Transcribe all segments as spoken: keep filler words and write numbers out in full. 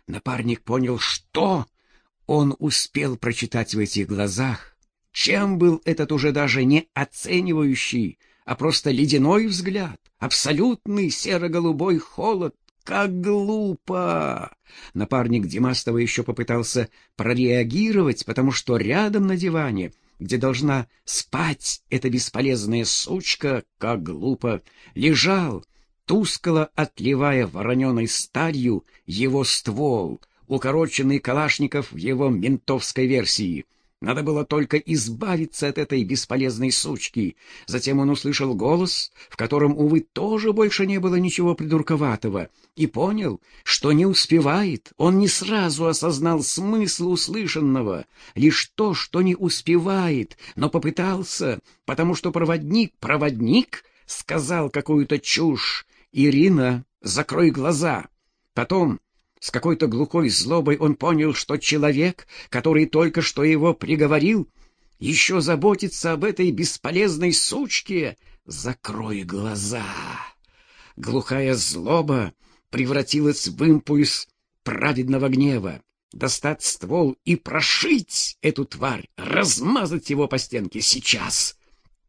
Напарник понял, что он успел прочитать в этих глазах. Чем был этот уже даже не оценивающий, а просто ледяной взгляд, абсолютный серо-голубой холод? Как глупо! Напарник Демастова еще попытался прореагировать, потому что рядом на диване, где должна спать эта бесполезная сучка, как глупо, лежал, тускло отливая вороненой сталью, его ствол, укороченный Калашников в его ментовской версии. Надо было только избавиться от этой бесполезной сучки. Затем он услышал голос, в котором, увы, тоже больше не было ничего придурковатого, и понял, что не успевает. Он не сразу осознал смысл услышанного, лишь то, что не успевает, но попытался, потому что проводник, проводник сказал какую-то чушь. «Ирина, закрой глаза!» Потом с какой-то глухой злобой он понял, что человек, который только что его приговорил, еще заботится об этой бесполезной сучке. «Закрой глаза!» Глухая злоба превратилась в импульс праведного гнева. Достать ствол и прошить эту тварь, размазать его по стенке сейчас.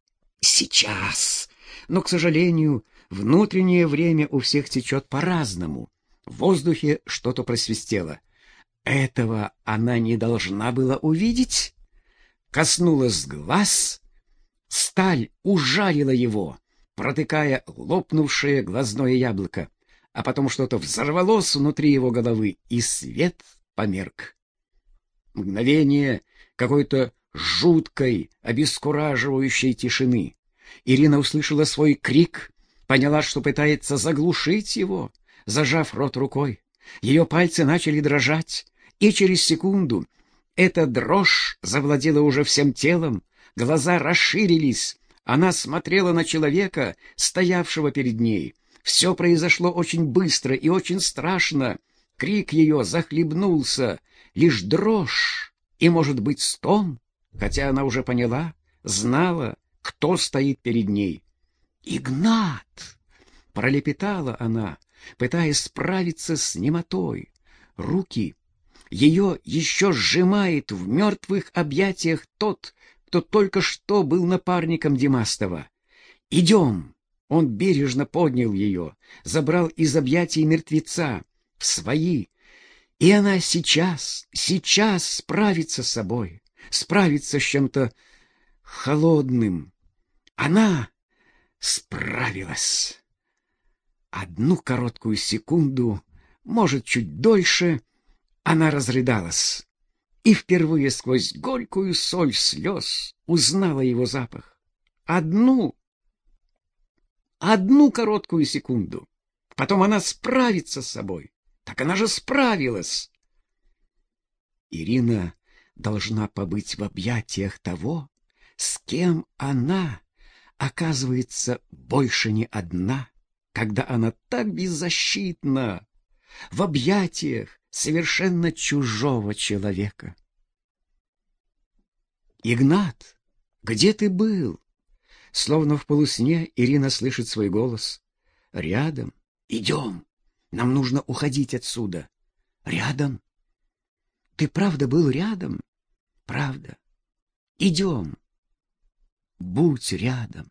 Сейчас! Но, к сожалению, внутреннее время у всех течет по-разному. В воздухе что-то просвистело. Этого она не должна была увидеть. Коснулась глаз, сталь ужалила его, протыкая лопнувшее глазное яблоко, а потом что-то взорвалось внутри его головы, и свет померк. Мгновение какой-то жуткой, обескураживающей тишины. Ирина услышала свой крик, поняла, что пытается заглушить его, зажав рот рукой. Ее пальцы начали дрожать, и через секунду эта дрожь завладела уже всем телом, глаза расширились, она смотрела на человека, стоявшего перед ней. Все произошло очень быстро и очень страшно. Крик ее захлебнулся, лишь дрожь и, может быть, стон, хотя она уже поняла, знала, кто стоит перед ней. «Игнат!» — пролепетала она, пытаясь справиться с немотой. Руки ее еще сжимает в мертвых объятиях тот, кто только что был напарником Демастова. «Идем!» Он бережно поднял ее, забрал из объятий мертвеца в свои, и она сейчас, сейчас справится с собой, справится с чем-то холодным. Она справилась. Одну короткую секунду, может, чуть дольше, она разрыдалась и впервые сквозь горькую соль слез узнала его запах. Одну, одну короткую секунду. Потом она справится с собой. Так она же справилась. Ирина должна побыть в объятиях того, с кем она, оказывается, больше не одна, когда она так беззащитна, в объятиях совершенно чужого человека. «Игнат, где ты был?» Словно в полусне Ирина слышит свой голос. «Рядом. Идем. Нам нужно уходить отсюда». «Рядом? Ты правда был рядом?» «Правда. Идем. Будь рядом».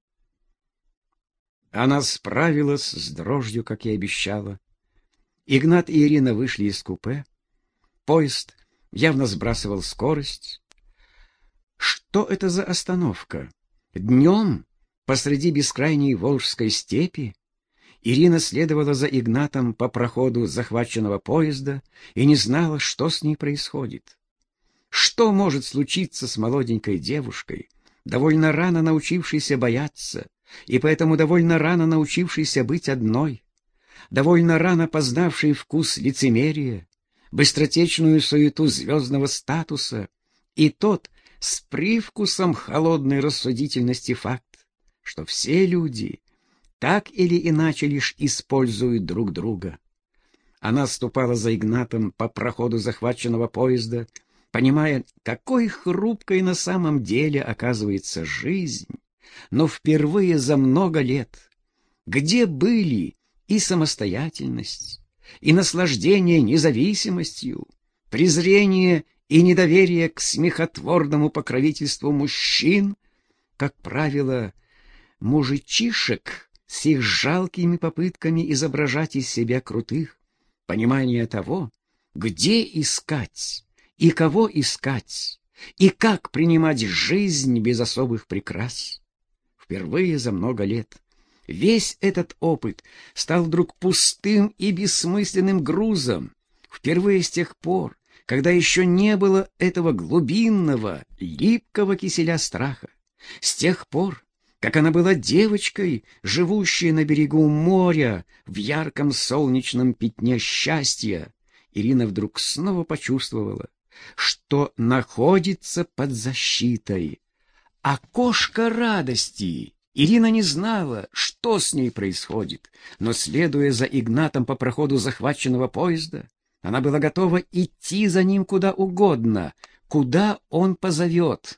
Она справилась с дрожью, как и обещала. Игнат и Ирина вышли из купе. Поезд явно сбрасывал скорость. Что это за остановка? Днем, посреди бескрайней Волжской степи, Ирина следовала за Игнатом по проходу захваченного поезда и не знала, что с ней происходит. Что может случиться с молоденькой девушкой, довольно рано научившейся бояться, и поэтому довольно рано научившейся быть одной, довольно рано познавшей вкус лицемерия, быстротечную суету звездного статуса и тот с привкусом холодной рассудительности факт, что все люди так или иначе лишь используют друг друга. Она ступала за Игнатом по проходу захваченного поезда, понимая, какой хрупкой на самом деле оказывается жизнь, но впервые за много лет, где были и самостоятельность, и наслаждение независимостью, презрение и недоверие к смехотворному покровительству мужчин, как правило, мужичишек с их жалкими попытками изображать из себя крутых, понимание того, где искать и кого искать, и как принимать жизнь без особых прикрас. Впервые за много лет весь этот опыт стал вдруг пустым и бессмысленным грузом, впервые с тех пор, когда еще не было этого глубинного, липкого киселя страха, с тех пор, как она была девочкой, живущей на берегу моря в ярком солнечном пятне счастья. Ирина вдруг снова почувствовала, что находится под защитой. Окошко радости. Ирина не знала, что с ней происходит, но, следуя за Игнатом по проходу захваченного поезда, она была готова идти за ним куда угодно, куда он позовет.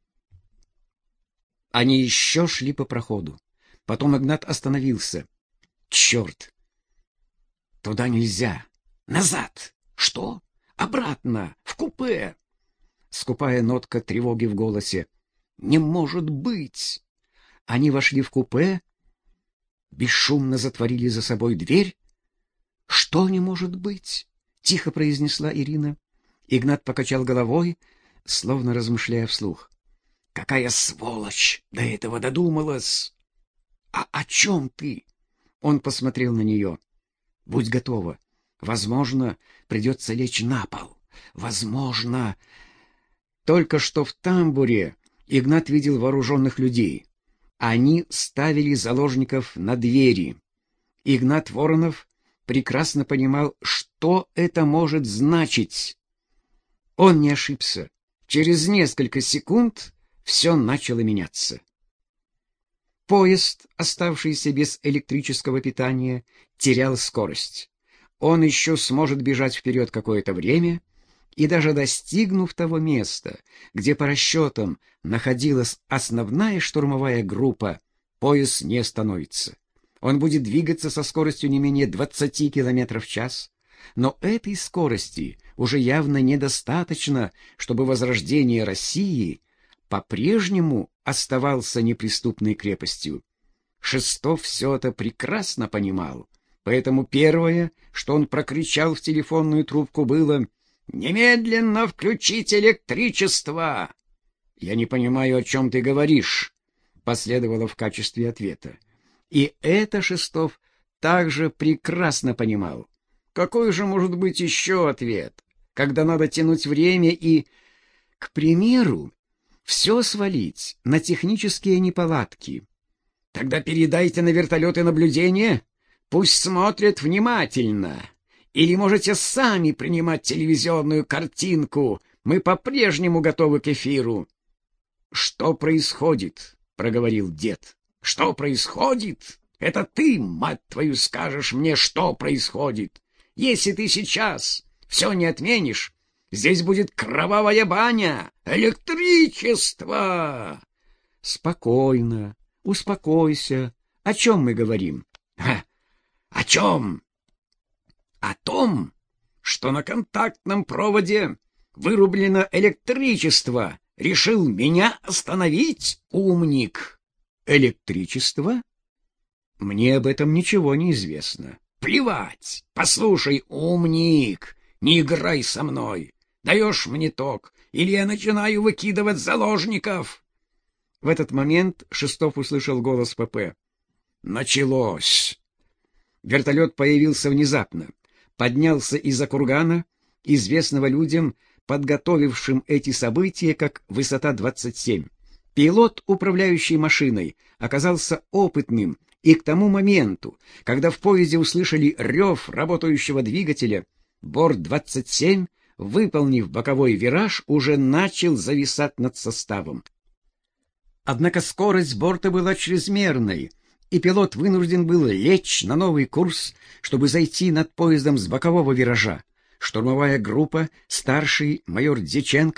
Они еще шли по проходу. Потом Игнат остановился. «Черт! Туда нельзя! Назад! Что? Обратно! В купе!» Скупая нотка тревоги в голосе. «Не может быть!» Они вошли в купе, бесшумно затворили за собой дверь. «Что не может быть?» — тихо произнесла Ирина. Игнат покачал головой, словно размышляя вслух. «Какая сволочь до этого додумалась!» «А о чем ты?» Он посмотрел на нее. «Будь готова. Возможно, придется лечь на пол. Возможно...» Только что в тамбуре Игнат видел вооруженных людей. Они ставили заложников на двери. Игнат Воронов прекрасно понимал, что это может значить. Он не ошибся. Через несколько секунд все начало меняться. Поезд, оставшийся без электрического питания, терял скорость. Он еще сможет бежать вперед какое-то время, и даже достигнув того места, где по расчетам находилась основная штурмовая группа, поезд не остановится. Он будет двигаться со скоростью не менее двадцати километров в час, но этой скорости уже явно недостаточно, чтобы возрождение России по-прежнему оставался неприступной крепостью. Шестов все это прекрасно понимал, поэтому первое, что он прокричал в телефонную трубку, было: «Немедленно включить электричество!» «Я не понимаю, о чем ты говоришь», — последовало в качестве ответа. И это Шестов также прекрасно понимал. Какой же может быть еще ответ, когда надо тянуть время и, к примеру, все свалить на технические неполадки? «Тогда передайте на вертолеты наблюдения, пусть смотрят внимательно. Или можете сами принимать телевизионную картинку, мы по-прежнему готовы к эфиру». «Что происходит?» — проговорил дед. «Что происходит? Это ты, мать твою, скажешь мне, что происходит. Если ты сейчас все не отменишь, здесь будет кровавая баня, электричество!» «Спокойно, успокойся. О чем мы говорим?» «Ха! О чем? О том, что на контактном проводе вырублено электричество. Решил меня остановить, умник!» «Электричество? Мне об этом ничего не известно». «Плевать! Послушай, умник, не играй со мной. Даешь мне ток, или я начинаю выкидывать заложников». В этот момент Шестов услышал голос ПП. «Началось!» Вертолет появился внезапно, поднялся из-за кургана, известного людям, подготовившим эти события, как высота двадцать семь. Пилот, управляющий машиной, оказался опытным, и к тому моменту, когда в поезде услышали рев работающего двигателя, борт двадцать семь, выполнив боковой вираж, уже начал зависать над составом. Однако скорость борта была чрезмерной, и пилот вынужден был лечь на новый курс, чтобы зайти над поездом с бокового виража. Штурмовая группа, старший майор Дьяченко,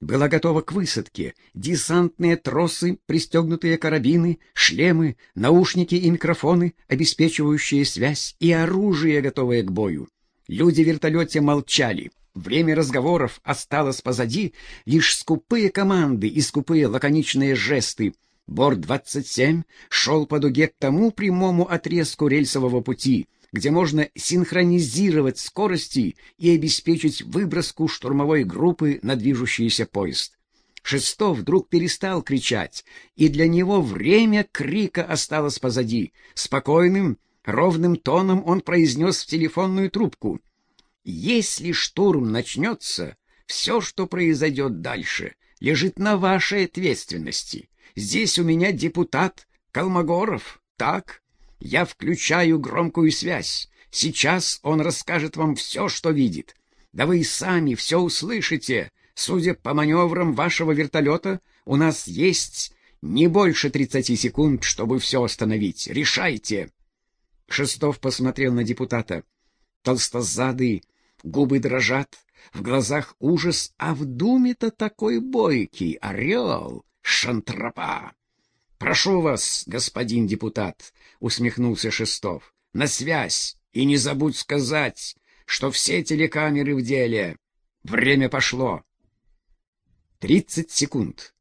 была готова к высадке. Десантные тросы, пристегнутые карабины, шлемы, наушники и микрофоны, обеспечивающие связь, и оружие, готовое к бою. Люди в вертолете молчали. Время разговоров осталось позади, лишь скупые команды и скупые лаконичные жесты. Борт двадцать семь шел по дуге к тому прямому отрезку рельсового пути, где можно синхронизировать скорости и обеспечить выброску штурмовой группы на движущийся поезд. Шестов вдруг перестал кричать, и для него время крика осталось позади. Спокойным, ровным тоном он произнес в телефонную трубку: «Если штурм начнется, все, что произойдет дальше, лежит на вашей ответственности. Здесь у меня депутат Колмогоров, так? Я включаю громкую связь. Сейчас он расскажет вам все, что видит. Да вы и сами все услышите. Судя по маневрам вашего вертолета, у нас есть не больше тридцати секунд, чтобы все остановить. Решайте!» Шестов посмотрел на депутата. Толстозадый, губы дрожат, в глазах ужас, а в думе-то такой бойкий орел, шантропа. «Прошу вас, господин депутат», — усмехнулся Шестов, — «на связь, и не забудь сказать, что все телекамеры в деле. Время пошло». Тридцать секунд.